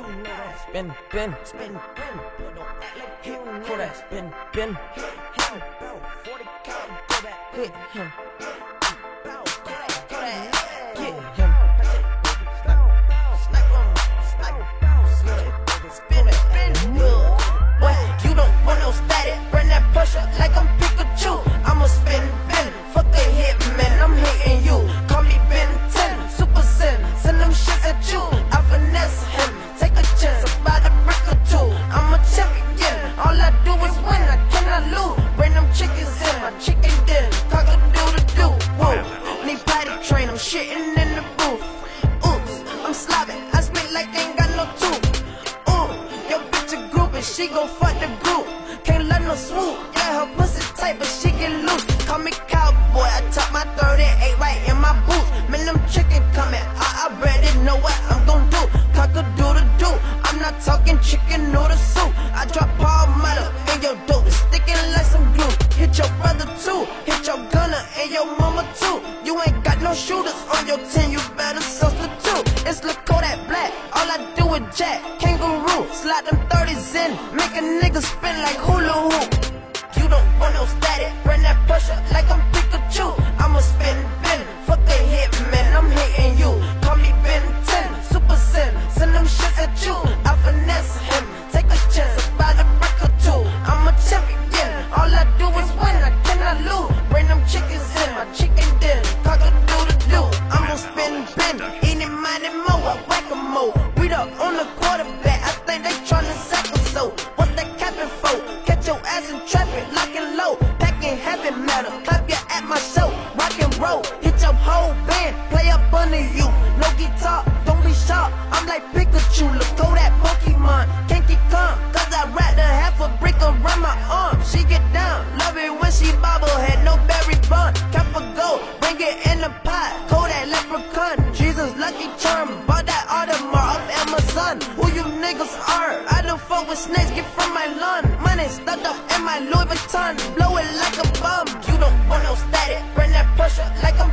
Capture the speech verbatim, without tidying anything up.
Spin, spin, spin, spin. Kodak, spin, spin. Hit him. Get him. Spin, spin, good. Boy, you don't want no static. Bring that pressure like I'm Pikachu. I'ma spin, spin. Fuck a hit, man. I'm hitting you. Call me Ben ten. Super Sin. Send them shits at you. I finesse him. Take a chance. About a brick or two. I'm a champion. All I do is win. I cannot lose. Bring them chickens in. My chicken din. Cock a doodle doo. Whoa. Need potty train. I'm shitting in the booth. Oops. I'm slobbing. I spit like ain't got no tooth. Ooh. Yo bitch a groupie. She gon' fuck the group. Can't let no swoop. Yeah, her pussy tight, but she get loose. Call me cowboy. I tuck my thirty-eight right in my boots. Man, them chicken coming. I already know what I'm gon' do. Cock a doodle doo. I'm not talking chicken noodle soup. I drop palmetto in your dope. It's sticking like some glue. Hit your brother too. Hit your gunner and your mama too. You ain't got no shooters on your team. You better substitute. It's Lil Kodak Black. All I do is jack. Kangaroo. Slide them thirties in. Make a nigga spin like hula hoop. You don't want no static. Bring that pressure like I'm Pikachu. I'ma spin, bin. Fuck a hit, man. I'm hitting you. Call me Ben ten. Super Sin. Send them shits at you. I finesse him. Take a chance. About a brick or two. I'm a champion. All I do is win. I cannot lose. Bring them chickens in. My chicken din. Cock a doodle doo. I'm gon' spin, bin. Eeny, miny, mo. I whack-a-mole. We the on the quarterback. I think they tryna sack us so. What's that capping for? Catch your ass in traffic. Lock and low. Packing heavy metal. Clap your at my show. Rock and roll. Hit your whole band. Play up under you. No guitar. Don't be sharp. I'm like Pikachu. Look, go that Pokemon. Can't keep calm. Cause I wrapped a half a brick around my arm. She get down. Love it when she bobblehead. No berry bun. Cap for gold. Bring it in the pot. Kodak leprechaun. Jesus lucky charm. Bought that Audemars off Amazon. Who you niggas are? I done fuck with snakes. Get from my lawn. Money stuck up in my Louis Vuitton. Blow it like a bomb. You don't want no static. Bring that pressure like I'm